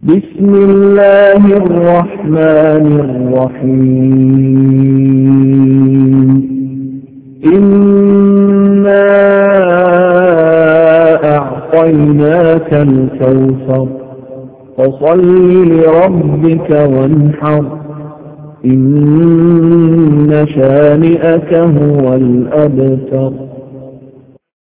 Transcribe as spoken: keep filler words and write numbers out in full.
بسم الله الرحمن الرحيم إنا أعطيناك الكوثر فصل لربك وانحر إن شانئك هو الأبتر.